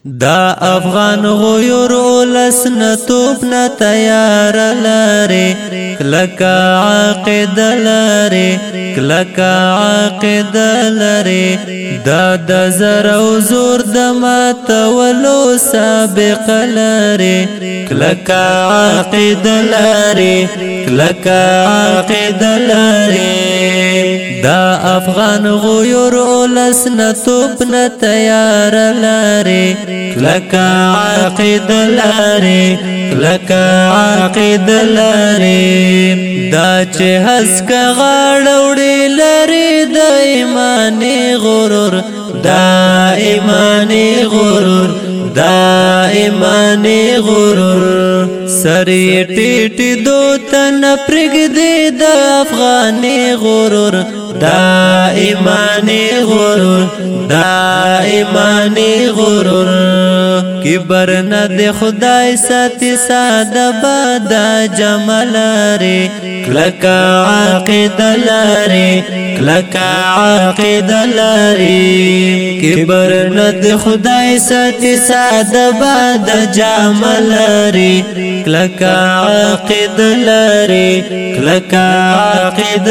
دا افغان غیور اولس نتوب نا تیار لاره کلکا عاقد لاره کلکا عاقد لاره دا د زر او زور د ماتولو سابق لاره کلکا عاقد لاره کلکا عاقد لاره دا افغان غیور اولس نتوب نا تیار لاره کلکا عاقد لاره کلکا عاقد لاره دا چې هسک غاړوړي لري د ایمانی غرور دا ایمانی غرور دا ایمانی غرور سری ټیټ دو تن پرګدي د افغانی غرور دا ایمانی غرور دا ایمانی غرور کبر نه د خدای ساتي ساده باد جمال لري کلکا عاقد لري کلکا عاقد لري کبر نه د خدای ساتي ساده باد جمال لري کلکا عاقد لري کلکا عاقد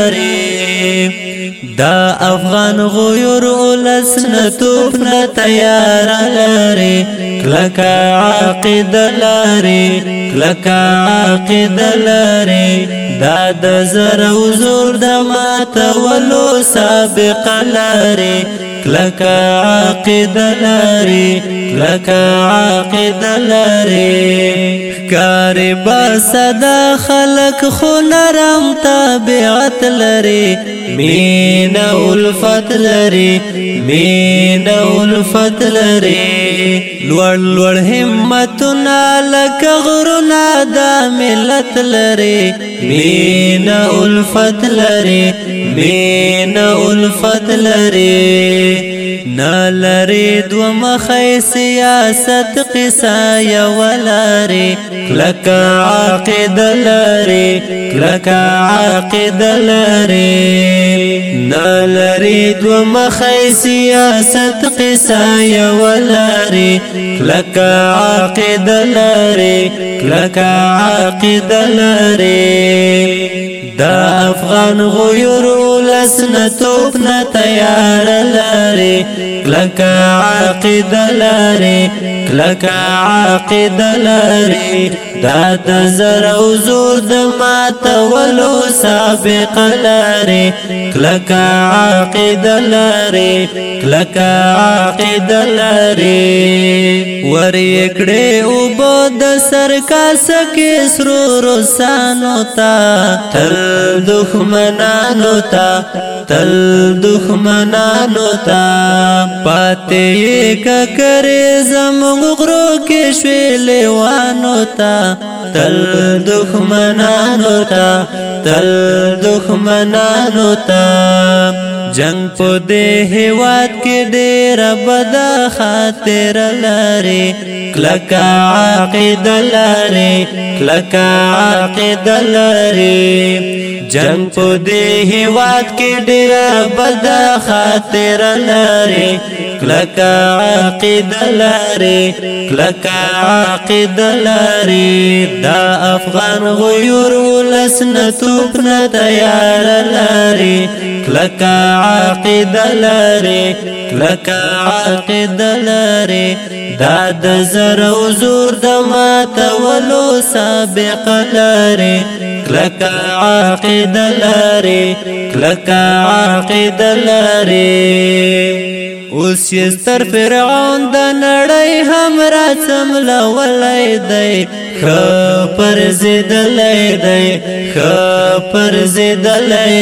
لري دا افغان غیور اولس نتوب نا تیار لري کلکا عاقد لري کلکا عاقد لري دا د زر او زور د ماتولو سابق لري کلکا عاقد لري کلکا عاقد لري کاری باسدا خلق خو نرم طبیعت لري مین الفت لري مین الفت لري لوړ لوړ همتنا لک غرنا دا ملت لري مین الفت لري مین الفت لري نالری دو مخی سیاست قصا یولاری کلکا عاقد لری کلکا عاقد لری نالری دو مخی سیاست قصا یولاری کلکا عاقد لری کلکا عاقد لری دا افغان غیور اولس نتوب نا تیار لري کلکا عاقد لري کلکا عاقد لري دا د زر او زور د ماتولو سابق لري کلکا عاقد لري کلکا عاقد لري ور کړه او بود سر کا سکه سرور سانو تا تل دښمنانو تا تل دښمنانو تا پاتې ککرې زموږ غرو کې شوي لیوانو تا تل دښمنانو تا تل دښمنانو تا جنگ په دې هواد کې ډېر بد خاطر لري کلکا عاقد لري کلکا عاقد لري جنگ په دې هواد کې ډېر بد خاطر لري کلکا عاقد لري کلکا عاقد لري دا افغان غیور ولس نتوب نا تیار لري کلکا عاقد لري کلکا عاقد لري دا د زر او زور د ماتولو سابق لري کلکا عاقد لري کلکا عاقد لري اوس یې ستر فرعون د نړۍ هم را څملولی دی ښه پرځېدلی دی ښه پرځېدلی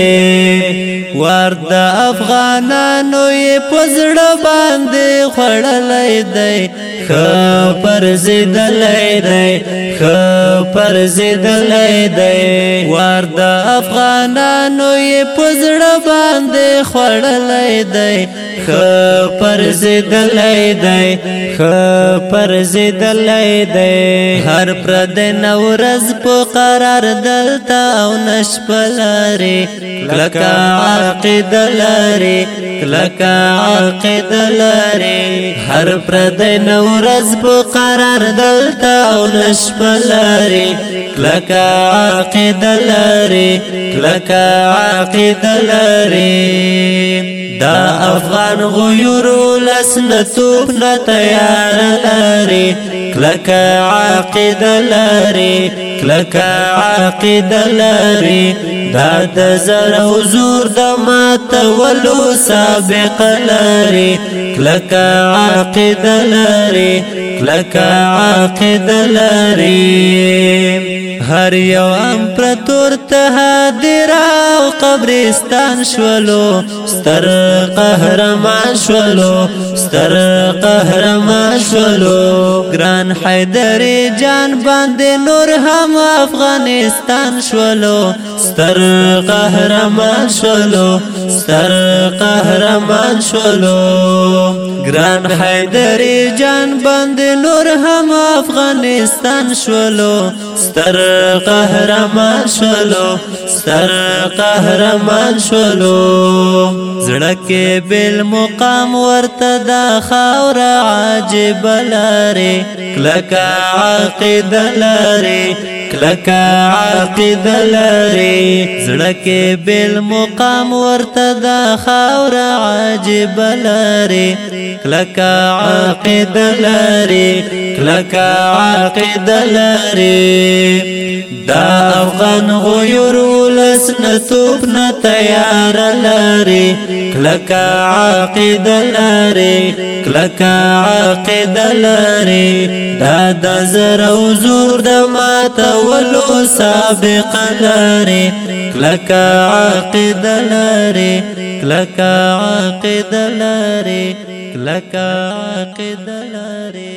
دی وار د افغانانو یې په زړه باندې خوړلی دی ښه پرځېدلی دی ښه پرځېدلی دی وار د افغانانو یې په زړه باندې خوړلی دی خپر زدلای دی خپر زدلای دی هر پرد نورز په قرار دلتا او نشپلاری کلکا عقید لاری کلکا عقید لاری هر پرد نورز په قرار دلتا او نشپلاری کلکا عقید لاری کلکا عقید لاری دا افغان غیور لسنتوب نا تیار لاری کلکا عقید لاری کلکا عقید لاری دا د زر او زور د ماتولو سابق لاری کلکا عقید لاری کلکا عقید لاری هر یو امپراتور ته حاضر او قبرستان شولو ستر قهرمان شولو ستر قهرمان شولو ګران حیدر جان باندې نور هم افغانستان شولو ستر قهرمان شولو ستر قهرمان شولو ګران حیدر جان باندې نور هم افغانستان شولو ستر قهرمان شولو ستر قهرمان شولو زړه بل مقام ورته دا خاور عجب لاري کلکا عقید لاري کلکا عقید لاري زړه بل مقام ورته دا خاور عجب لاري کلکا عقید لاري کلکا عقید لاري دا افغان غیور لسنتوب نا تیار لاری کلکا عقید لاری کلکا عقید لاری دا د زر او زور د ماتولو سابق لاری کلکا عقید لاری کلکا عقید لاری کلکا عقید لاری